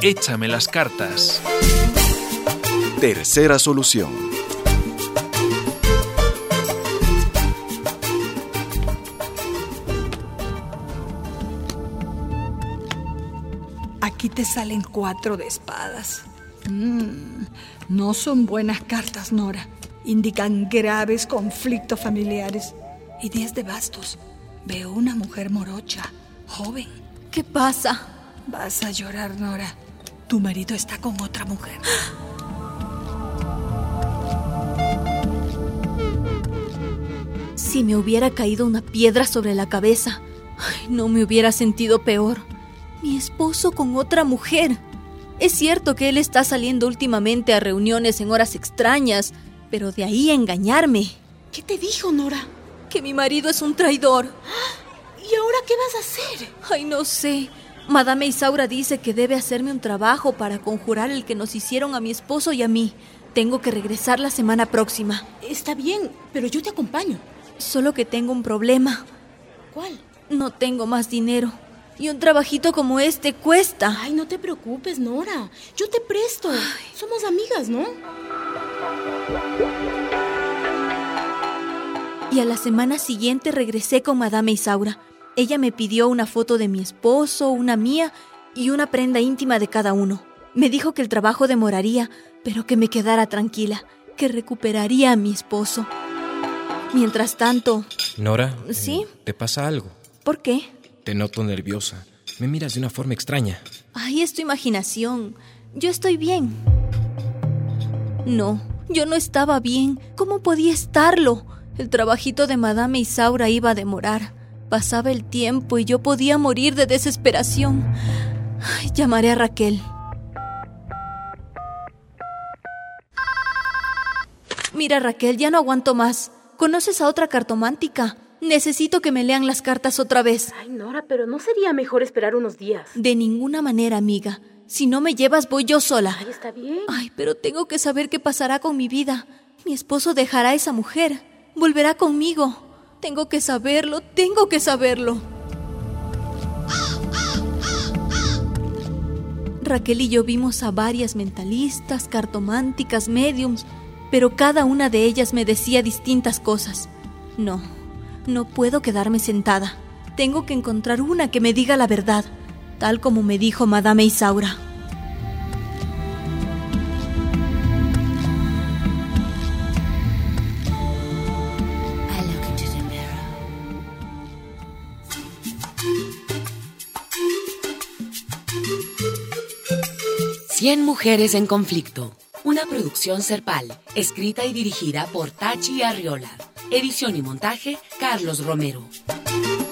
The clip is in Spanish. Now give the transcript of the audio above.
Échame las cartas. Tercera solución. Aquí te salen 4 de espadas. No son buenas cartas, Nora. Indican graves conflictos familiares. Y 10 de bastos. Veo una mujer morocha, joven. ¿Qué pasa? Vas a llorar, Nora. Tu marido está con otra mujer. Si me hubiera caído una piedra sobre la cabeza, no me hubiera sentido peor. Mi esposo con otra mujer. Es cierto que él está saliendo últimamente a reuniones en horas extrañas, pero de ahí a engañarme. ¿Qué te dijo, Nora? Que mi marido es un traidor. ¿Y ahora qué vas a hacer? Ay, no sé. Madame Isaura dice que debe hacerme un trabajo para conjurar el que nos hicieron a mi esposo y a mí. Tengo que regresar la semana próxima. Está bien, pero yo te acompaño. Solo que tengo un problema. ¿Cuál? No tengo más dinero. Y un trabajito como este cuesta. Ay, no te preocupes, Nora. Yo te presto. Somos amigas, ¿no? Y a la semana siguiente regresé con Madame Isaura. Ella me pidió una foto de mi esposo, una mía y una prenda íntima de cada uno. Me dijo que el trabajo demoraría, pero que me quedara tranquila, que recuperaría a mi esposo. Mientras tanto... Nora, ¿sí? ¿Te pasa algo? ¿Por qué? Te noto nerviosa. Me miras de una forma extraña. Ay, es tu imaginación. Yo estoy bien. No, yo no estaba bien. ¿Cómo podía estarlo? El trabajito de Madame Isaura iba a demorar. Pasaba el tiempo y yo podía morir de desesperación. Ay, llamaré a Raquel. Mira, Raquel, ya no aguanto más. ¿Conoces a otra cartomántica? Necesito que me lean las cartas otra vez. Ay, Nora, pero ¿no sería mejor esperar unos días? De ninguna manera, amiga. Si no me llevas, voy yo sola. Ay, está bien. Ay, pero tengo que saber qué pasará con mi vida. Mi esposo dejará a esa mujer. Volverá conmigo. Tengo que saberlo, tengo que saberlo. Raquel y yo vimos a varias mentalistas, cartománticas, médiums, pero cada una de ellas me decía distintas cosas. No puedo quedarme sentada. Tengo que encontrar una que me diga la verdad, tal como me dijo Madame Isaura. I look into the mirror. 100 mujeres en conflicto. Una producción Serpal, escrita y dirigida por Tachi Arriola. Edición y montaje, Carlos Romero.